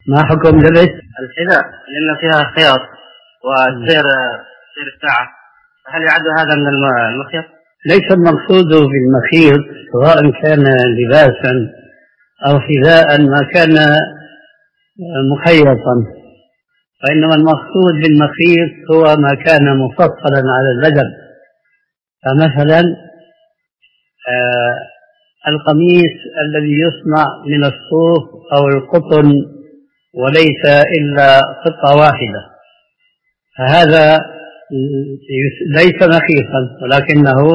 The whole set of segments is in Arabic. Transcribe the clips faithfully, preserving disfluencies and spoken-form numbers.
ما حكم لبس الحذاء لأن فيها خياط وسير سير الساعة، هل يعد هذا من المخيط؟ ليس المقصود بالمخيط سواء كان لباسا أو حذاء ما كان مخيطا، فإنما المقصود بالمخيط هو ما كان مفصلا على البدن. فمثلا آه القميص الذي يصنع من الصوف أو القطن وليس إلا قطعة واحدة، فهذا ليس مخيطا ولكنه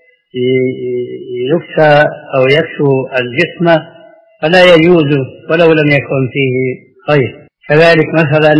يكسى أو يكسو الجسم فلا يجوز ولو لم يكن فيه خيط. كذلك مثلا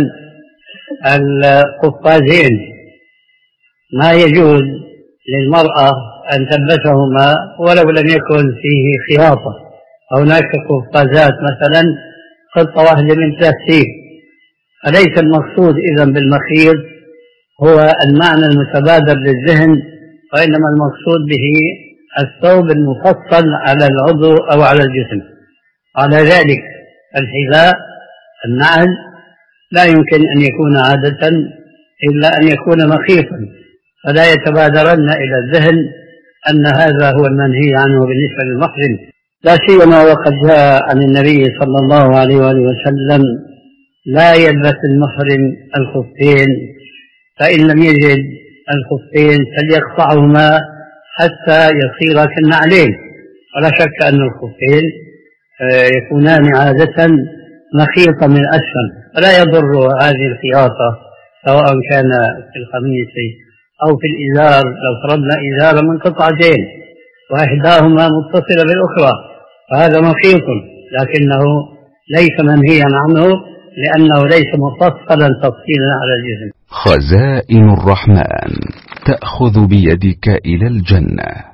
القفازين ما يجوز للمرأة أن تلبسهما ولو لم يكن فيه خياطة. هناك قفازات مثلا قطعة واحدة من بلاستيك، فليس المقصود إذن بالمخيط هو المعنى المتبادر للذهن، وإنما المقصود به الثوب المفصل على العضو أو على الجسم. على ذلك الحذاء النعل لا يمكن أن يكون عادة إلا أن يكون مخيطا، فلا يتبادرن إلى الذهن أن هذا هو المنهي عنه بالنسبة للمحرم، لا سيما وقد جاء عن النبي صلى الله عليه وآله وسلم لا يلبس المحرم الخفين، فإن لم يجد الخفين فليقطعهما حتى يصير كالنعلين. ولا شك أن الخفين يكونان عادة مخيطا من أسفل، فلا يضر هذه الخياطة سواء كان في القميص أو في الإزار. لو فرضنا إزارا من قطعتين وإحداهما متصلة بالأخرى فهذا مخيط، لكنه ليس منهيا عنه لأنه ليس مفصلا تفصيلا على الجسم. خزائن الرحمن تأخذ بيدك إلى الجنة.